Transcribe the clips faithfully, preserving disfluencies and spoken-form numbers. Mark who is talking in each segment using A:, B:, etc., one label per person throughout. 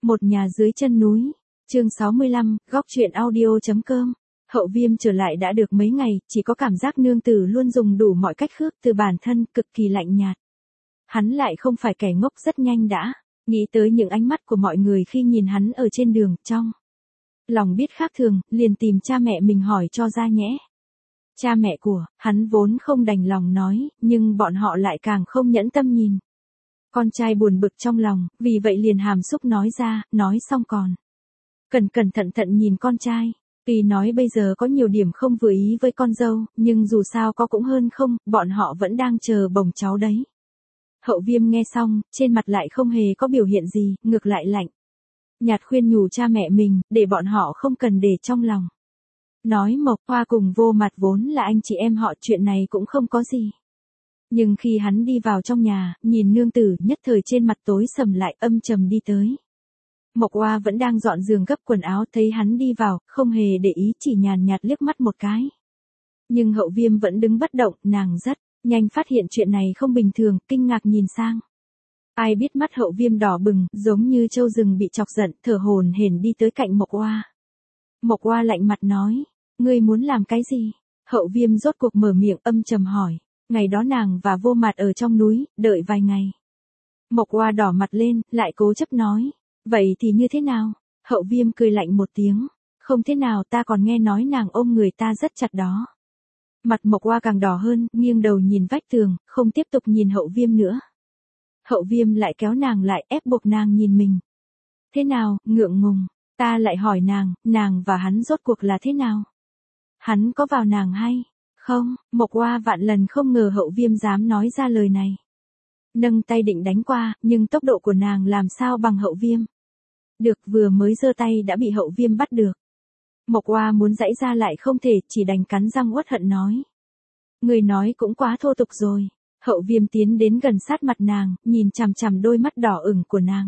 A: Một nhà dưới chân núi. Chương sáu mươi lăm, góc truyện audio.com. Hậu Viêm trở lại đã được mấy ngày, chỉ có cảm giác nương tử luôn dùng đủ mọi cách khước từ bản thân, cực kỳ lạnh nhạt. Hắn lại không phải kẻ ngốc, rất nhanh đã nghĩ tới những ánh mắt của mọi người khi nhìn hắn ở trên đường, trong lòng biết khác thường, liền tìm cha mẹ mình hỏi cho ra nhẽ. Cha mẹ của hắn vốn không đành lòng nói, nhưng bọn họ lại càng không nhẫn tâm nhìn. Con trai buồn bực trong lòng, vì vậy liền hàm xúc nói ra, nói xong còn cẩn cẩn thận thận nhìn con trai. Tuy nói bây giờ có nhiều điểm không vừa ý với con dâu, nhưng dù sao có cũng hơn không, bọn họ vẫn đang chờ bồng cháu đấy. Hậu Viêm nghe xong, trên mặt lại không hề có biểu hiện gì, ngược lại lạnh nhạt khuyên nhủ cha mẹ mình, để bọn họ không cần để trong lòng. Nói Mộc Hoa cùng Vô Mặt vốn là anh chị em họ, chuyện này cũng không có gì. Nhưng khi hắn đi vào trong nhà, nhìn nương tử, nhất thời trên mặt tối sầm lại, âm trầm đi tới. Mộc Hoa vẫn đang dọn giường gấp quần áo, thấy hắn đi vào, không hề để ý, chỉ nhàn nhạt liếc mắt một cái. Nhưng Hậu Viêm vẫn đứng bất động, nàng rất nhanh phát hiện chuyện này không bình thường, kinh ngạc nhìn sang. Ai biết mắt Hậu Viêm đỏ bừng, giống như trâu rừng bị chọc giận, thở hổn hển đi tới cạnh Mộc Hoa. Mộc Hoa lạnh mặt nói, ngươi muốn làm cái gì? Hậu Viêm rốt cuộc mở miệng, âm trầm hỏi. Ngày đó nàng và Vô Mặt ở trong núi, đợi vài ngày. Mộc Hoa đỏ mặt lên, lại cố chấp nói, vậy thì như thế nào? Hậu Viêm cười lạnh một tiếng, không thế nào, ta còn nghe nói nàng ôm người ta rất chặt đó. Mặt Mộc Hoa càng đỏ hơn, nghiêng đầu nhìn vách tường, không tiếp tục nhìn Hậu Viêm nữa. Hậu Viêm lại kéo nàng lại, ép buộc nàng nhìn mình. Thế nào, ngượng ngùng, ta lại hỏi nàng, nàng và hắn rốt cuộc là thế nào? Hắn có vào nàng hay không? Mộc Hoa vạn lần không ngờ Hậu Viêm dám nói ra lời này. Nâng tay định đánh qua, nhưng tốc độ của nàng làm sao bằng Hậu Viêm. Được, vừa mới giơ tay đã bị Hậu Viêm bắt được. Mộc Hoa muốn giãy ra lại không thể, chỉ đành cắn răng uất hận nói. Người nói cũng quá thô tục rồi. Hậu Viêm tiến đến gần sát mặt nàng, nhìn chằm chằm đôi mắt đỏ ửng của nàng.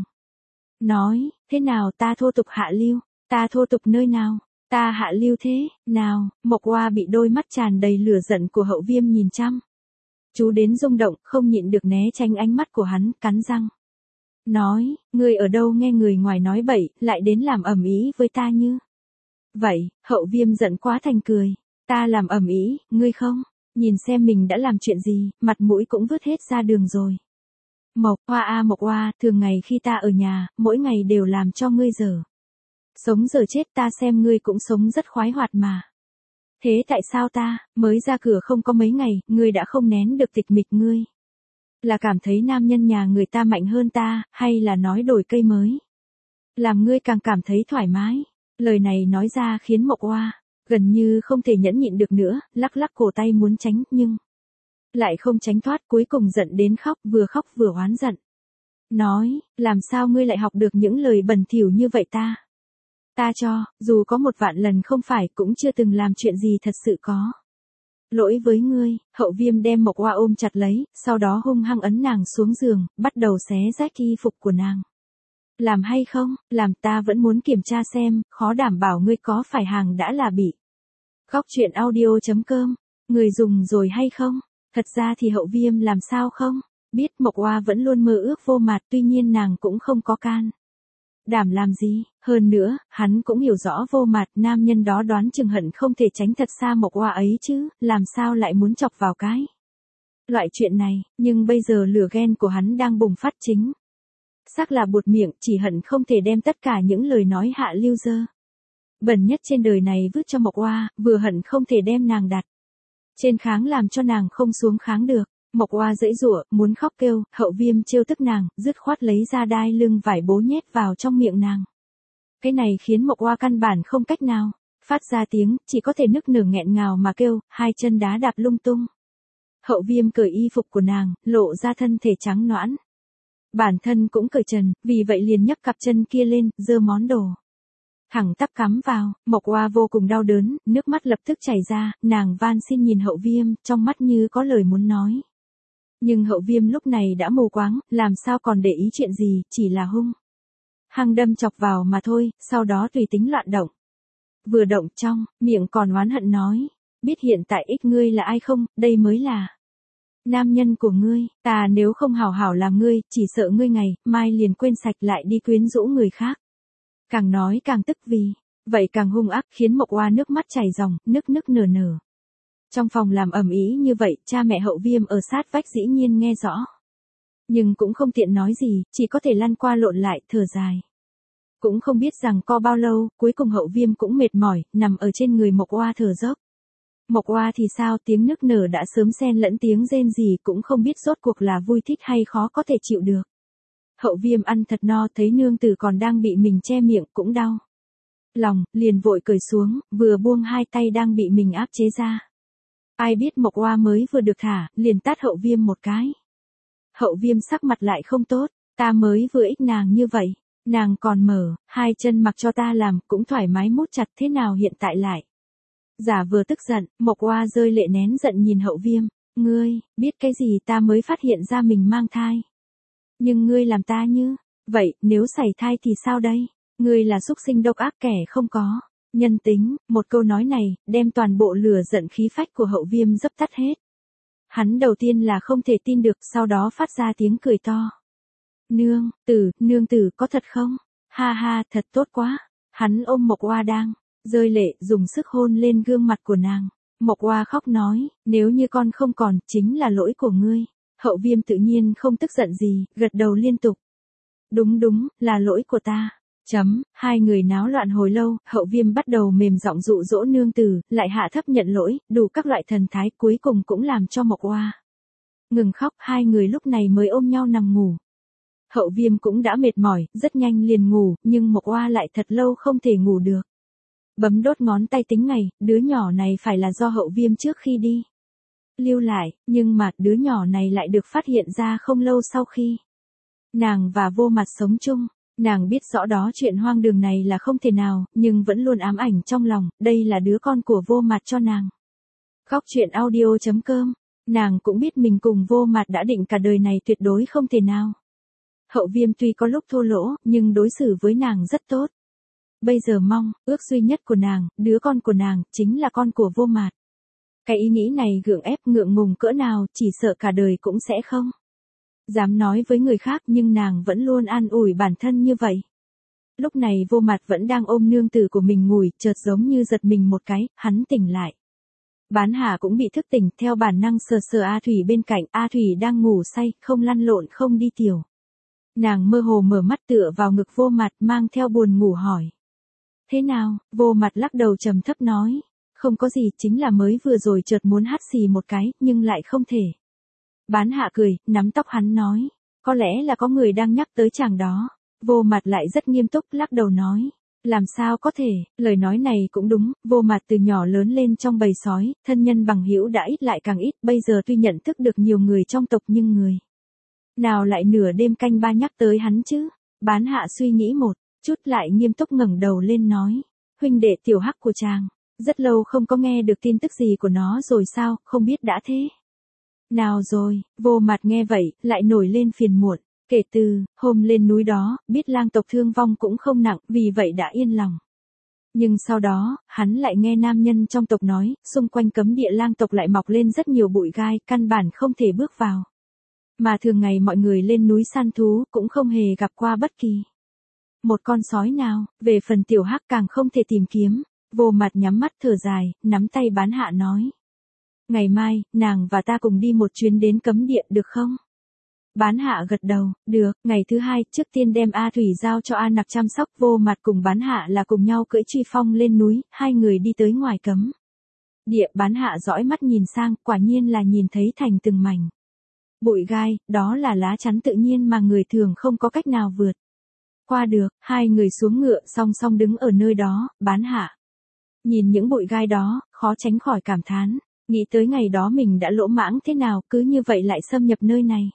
A: Nói, thế nào ta thô tục hạ lưu? Ta thô tục nơi nào? Ta hạ lưu thế, nào? Mộc Hoa bị đôi mắt tràn đầy lửa giận của Hậu Viêm nhìn chăm chú đến rung động, không nhịn được né tránh ánh mắt của hắn, cắn răng. Nói, ngươi ở đâu nghe người ngoài nói bậy, lại đến làm ầm ĩ với ta như vậy? Hậu Viêm giận quá thành cười. Ta làm ầm ĩ, ngươi không? Nhìn xem mình đã làm chuyện gì, mặt mũi cũng vứt hết ra đường rồi. Mộc Hoa a Mộc Hoa, thường ngày khi ta ở nhà, mỗi ngày đều làm cho ngươi giờ sống giờ chết, ta xem ngươi cũng sống rất khoái hoạt mà. Thế tại sao ta, mới ra cửa không có mấy ngày, ngươi đã không nén được tịch mịch? Ngươi là cảm thấy nam nhân nhà người ta mạnh hơn ta, hay là nói đổi cây mới làm ngươi càng cảm thấy thoải mái? Lời này nói ra khiến Mộc Hoa gần như không thể nhẫn nhịn được nữa, lắc lắc cổ tay muốn tránh, nhưng lại không tránh thoát, cuối cùng giận đến khóc, vừa khóc vừa oán giận. Nói, làm sao ngươi lại học được những lời bẩn thỉu như vậy ta? Ta cho, dù có một vạn lần không phải, cũng chưa từng làm chuyện gì thật sự có lỗi với ngươi. Hậu Viêm đem Mộc Hoa ôm chặt lấy, sau đó hung hăng ấn nàng xuống giường, bắt đầu xé rách y phục của nàng. Làm hay không, làm, ta vẫn muốn kiểm tra xem, khó đảm bảo ngươi có phải hàng đã là bị góc truyện audio.com, người dùng rồi hay không? Thật ra thì Hậu Viêm làm sao không biết, Mộc Hoa vẫn luôn mơ ước Vô Mặt, tuy nhiên nàng cũng không có can đảm làm gì. Hơn nữa, hắn cũng hiểu rõ Vô Mặt, nam nhân đó đoán chừng hận không thể tránh thật xa Mộc Hoa ấy chứ, làm sao lại muốn chọc vào cái loại chuyện này. Nhưng bây giờ lửa ghen của hắn đang bùng phát, chính xác là buột miệng, chỉ hận không thể đem tất cả những lời nói hạ lưu dơ bẩn nhất trên đời này vứt cho Mộc Hoa, vừa hận không thể đem nàng đặt trên kháng làm cho nàng không xuống kháng được. Mộc Hoa giãy giụa, muốn khóc kêu, Hậu Viêm trêu tức nàng, dứt khoát lấy ra đai lưng vải bố nhét vào trong miệng nàng. Cái này khiến Mộc Hoa căn bản không cách nào phát ra tiếng, chỉ có thể nức nở nghẹn ngào mà kêu, hai chân đá đạp lung tung. Hậu Viêm cởi y phục của nàng, lộ ra thân thể trắng nõn. Bản thân cũng cởi trần, vì vậy liền nhấc cặp chân kia lên, giơ món đồ thẳng tắp cắm vào. Mộc Hoa vô cùng đau đớn, nước mắt lập tức chảy ra, nàng van xin nhìn Hậu Viêm, trong mắt như có lời muốn nói. Nhưng Hậu Viêm lúc này đã mù quáng, làm sao còn để ý chuyện gì, chỉ là hung hăng đâm chọc vào mà thôi, sau đó tùy tính loạn động. Vừa động trong, miệng còn oán hận nói, biết hiện tại ích ngươi là ai không, đây mới là nam nhân của ngươi, ta nếu không hảo hảo làm ngươi, chỉ sợ ngươi ngày mai liền quên sạch lại đi quyến rũ người khác. Càng nói càng tức vì, vậy càng hung ác khiến Mộc Oa nước mắt chảy ròng, nức nức nở nở. Trong phòng làm ầm ĩ như vậy, cha mẹ Hậu Viêm ở sát vách dĩ nhiên nghe rõ. Nhưng cũng không tiện nói gì, chỉ có thể lăn qua lộn lại, thở dài. Cũng không biết rằng co bao lâu, cuối cùng Hậu Viêm cũng mệt mỏi, nằm ở trên người Mộc Oa thở dốc. Mộc Oa thì sao, tiếng nức nở đã sớm xen lẫn tiếng rên rỉ, cũng không biết rốt cuộc là vui thích hay khó có thể chịu được. Hậu Viêm ăn thật no, thấy nương tử còn đang bị mình che miệng cũng đau lòng, liền vội cởi xuống, vừa buông hai tay đang bị mình áp chế ra. Ai biết Mộc Oa mới vừa được thả, liền tát Hậu Viêm một cái. Hậu Viêm sắc mặt lại không tốt, ta mới vừa ích nàng như vậy, nàng còn mở hai chân mặc cho ta làm, cũng thoải mái mút chặt, thế nào hiện tại lại. Giả vừa tức giận, Mộc Oa rơi lệ nén giận nhìn Hậu Viêm, ngươi, biết cái gì, ta mới phát hiện ra mình mang thai. Nhưng ngươi làm ta như, vậy, nếu sảy thai thì sao đây? Ngươi là súc sinh độc ác, kẻ không có nhân tính. Một câu nói này, đem toàn bộ lửa giận khí phách của Hậu Viêm dập tắt hết. Hắn đầu tiên là không thể tin được, sau đó phát ra tiếng cười to. Nương tử, nương tử có thật không? Ha ha, thật tốt quá. Hắn ôm Mộc Oa đang rơi lệ, dùng sức hôn lên gương mặt của nàng. Mộc Oa khóc nói, nếu như con không còn, chính là lỗi của ngươi. Hậu Viêm tự nhiên không tức giận gì, gật đầu liên tục. Đúng đúng, là lỗi của ta. Chấm, hai người náo loạn hồi lâu, Hậu Viêm bắt đầu mềm giọng dụ dỗ nương tử, lại hạ thấp nhận lỗi, đủ các loại thần thái, cuối cùng cũng làm cho Mộc Oa ngừng khóc, hai người lúc này mới ôm nhau nằm ngủ. Hậu Viêm cũng đã mệt mỏi, rất nhanh liền ngủ, nhưng Mộc Oa lại thật lâu không thể ngủ được. Bấm đốt ngón tay tính ngày, đứa nhỏ này phải là do Hậu Viêm trước khi đi lưu lại, nhưng mà đứa nhỏ này lại được phát hiện ra không lâu sau khi nàng và Vô Mặt sống chung. Nàng biết rõ đó chuyện hoang đường này là không thể nào, nhưng vẫn luôn ám ảnh trong lòng, đây là đứa con của Vô Mặt cho nàng. Góc truyện audio chấm com, nàng cũng biết mình cùng Vô Mặt đã định cả đời này tuyệt đối không thể nào. Hậu Viêm tuy có lúc thô lỗ, nhưng đối xử với nàng rất tốt. Bây giờ mong, ước duy nhất của nàng, đứa con của nàng, chính là con của Vô Mặt. Cái ý nghĩ này gượng ép ngượng ngùng cỡ nào, chỉ sợ cả đời cũng sẽ không dám nói với người khác, nhưng nàng vẫn luôn an ủi bản thân như vậy. Lúc này Vô Mặt vẫn đang ôm nương tử của mình ngủ, chợt giống như giật mình một cái, hắn tỉnh lại. Bán Hà cũng bị thức tỉnh, theo bản năng sờ sờ A Thủy bên cạnh, A Thủy đang ngủ say, không lăn lộn không đi tiểu. Nàng mơ hồ mở mắt tựa vào ngực Vô Mặt, mang theo buồn ngủ hỏi. Thế nào? Vô Mặt lắc đầu trầm thấp nói. Không có gì, chính là mới vừa rồi chợt muốn hắt xì một cái, nhưng lại không thể. Bán Hạ cười, nắm tóc hắn nói. Có lẽ là có người đang nhắc tới chàng đó. Vô Mặt lại rất nghiêm túc, lắc đầu nói. Làm sao có thể, lời nói này cũng đúng, Vô Mặt từ nhỏ lớn lên trong bầy sói, thân nhân bằng hữu đã ít lại càng ít, bây giờ tuy nhận thức được nhiều người trong tộc nhưng người nào lại nửa đêm canh ba nhắc tới hắn chứ? Bán Hạ suy nghĩ một chút lại nghiêm túc ngẩng đầu lên nói. Huynh đệ tiểu Hắc của chàng, rất lâu không có nghe được tin tức gì của nó rồi sao, không biết đã thế nào rồi. Vô Mặt nghe vậy, lại nổi lên phiền muộn. Kể từ hôm lên núi đó, biết lang tộc thương vong cũng không nặng, vì vậy đã yên lòng. Nhưng sau đó, hắn lại nghe nam nhân trong tộc nói, xung quanh cấm địa lang tộc lại mọc lên rất nhiều bụi gai, căn bản không thể bước vào. Mà thường ngày mọi người lên núi săn thú, cũng không hề gặp qua bất kỳ một con sói nào, về phần tiểu Hắc càng không thể tìm kiếm. Vô Mặt nhắm mắt thở dài, nắm tay Bán Hạ nói. Ngày mai, nàng và ta cùng đi một chuyến đến cấm địa được không? Bán Hạ gật đầu, được. Ngày thứ hai, trước tiên đem A Thủy giao cho A Nặc chăm sóc. Vô Mặt cùng Bán Hạ là cùng nhau cưỡi Truy Phong lên núi, hai người đi tới ngoài cấm địa. Bán Hạ dõi mắt nhìn sang, quả nhiên là nhìn thấy thành từng mảnh bụi gai, đó là lá chắn tự nhiên mà người thường không có cách nào vượt qua được. Hai người xuống ngựa song song đứng ở nơi đó. Bán Hạ nhìn những bụi gai đó, khó tránh khỏi cảm thán, nghĩ tới ngày đó mình đã lỗ mãng thế nào, cứ như vậy lại xâm nhập nơi này.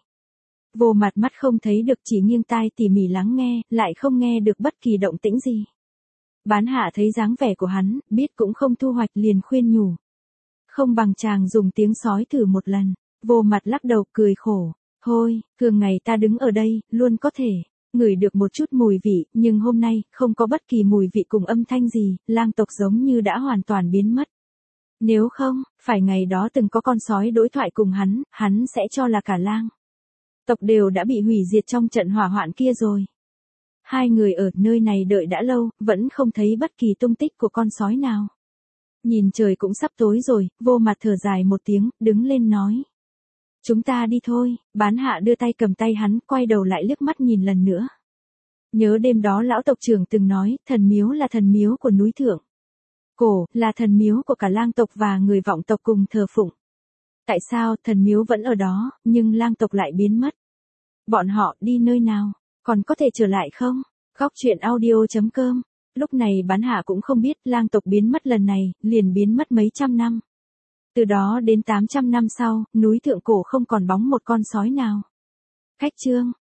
A: Vô Mặt mắt không thấy được, chỉ nghiêng tai tỉ mỉ lắng nghe, lại không nghe được bất kỳ động tĩnh gì. Bán Hạ thấy dáng vẻ của hắn, biết cũng không thu hoạch, liền khuyên nhủ. Không bằng chàng dùng tiếng sói thử một lần. Vô Mặt lắc đầu cười khổ. Thôi, thường ngày ta đứng ở đây, luôn có thể ngửi được một chút mùi vị, nhưng hôm nay, không có bất kỳ mùi vị cùng âm thanh gì, lang tộc giống như đã hoàn toàn biến mất. Nếu không, phải ngày đó từng có con sói đối thoại cùng hắn, hắn sẽ cho là cả lang tộc đều đã bị hủy diệt trong trận hỏa hoạn kia rồi. Hai người ở nơi này đợi đã lâu, vẫn không thấy bất kỳ tung tích của con sói nào. Nhìn trời cũng sắp tối rồi, Vô Mặt thở dài một tiếng, đứng lên nói. Chúng ta đi thôi, Bán Hạ đưa tay cầm tay hắn, quay đầu lại liếc mắt nhìn lần nữa. Nhớ đêm đó lão tộc trưởng từng nói, thần miếu là thần miếu của núi thượng. Cổ, là thần miếu của cả lang tộc và người vọng tộc cùng thờ phụng. Tại sao thần miếu vẫn ở đó, nhưng lang tộc lại biến mất? Bọn họ đi nơi nào? Còn có thể trở lại không? Góc truyện audio chấm com. Lúc này Bán Hạ cũng không biết lang tộc biến mất lần này, liền biến mất mấy trăm năm. Từ đó đến tám trăm năm sau, núi thượng cổ không còn bóng một con sói nào. Cách chương.